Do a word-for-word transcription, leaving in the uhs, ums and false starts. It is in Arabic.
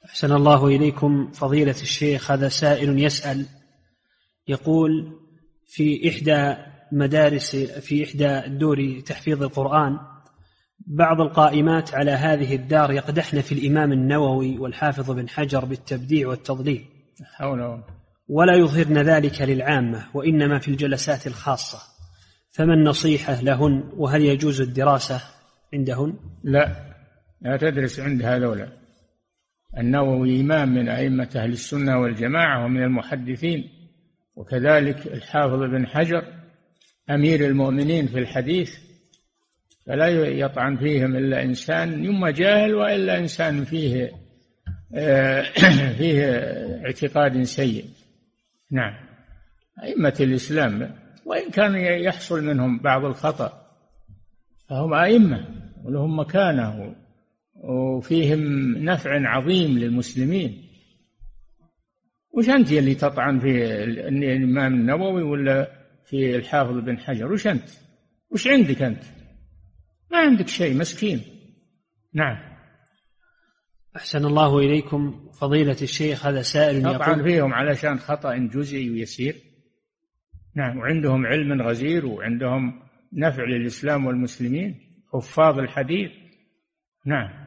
أحسن الله إليكم فضيلة الشيخ. هذا سائل يسأل يقول: في إحدى مدارس في إحدى دور تحفيظ القرآن بعض القائمات على هذه الدار يقدحن في الإمام النووي والحافظ بن حجر بالتبديع والتضليل، ولا يظهرن ذلك للعامة وإنما في الجلسات الخاصة، فما النصيحة لهن؟ وهل يجوز الدراسة عندهن؟ لا، لا تدرس عند هذولا. النووي إمام من أئمة أهل السنة والجماعة ومن المحدثين، وكذلك الحافظ بن حجر أمير المؤمنين في الحديث، فلا يطعن فيهم إلا إنسان يما جاهل، وإلا إنسان فيه فيه اعتقاد سيء. نعم، أئمة الإسلام وإن كان يحصل منهم بعض الخطأ فهم أئمة ولهم مكانة وفيهم نفع عظيم للمسلمين. وش أنت اللي تطعن في الإمام النووي ولا في الحافظ بن حجر؟ وش أنت؟ وش عندك أنت؟ ما عندك شيء، مسكين. نعم. أحسن الله إليكم فضيلة الشيخ. هذا سائل يقول: تطعن فيهم علشان خطأ جزئي ويسير. نعم، وعندهم علم غزير وعندهم نفع للإسلام والمسلمين، حفاظ الحديث. نعم.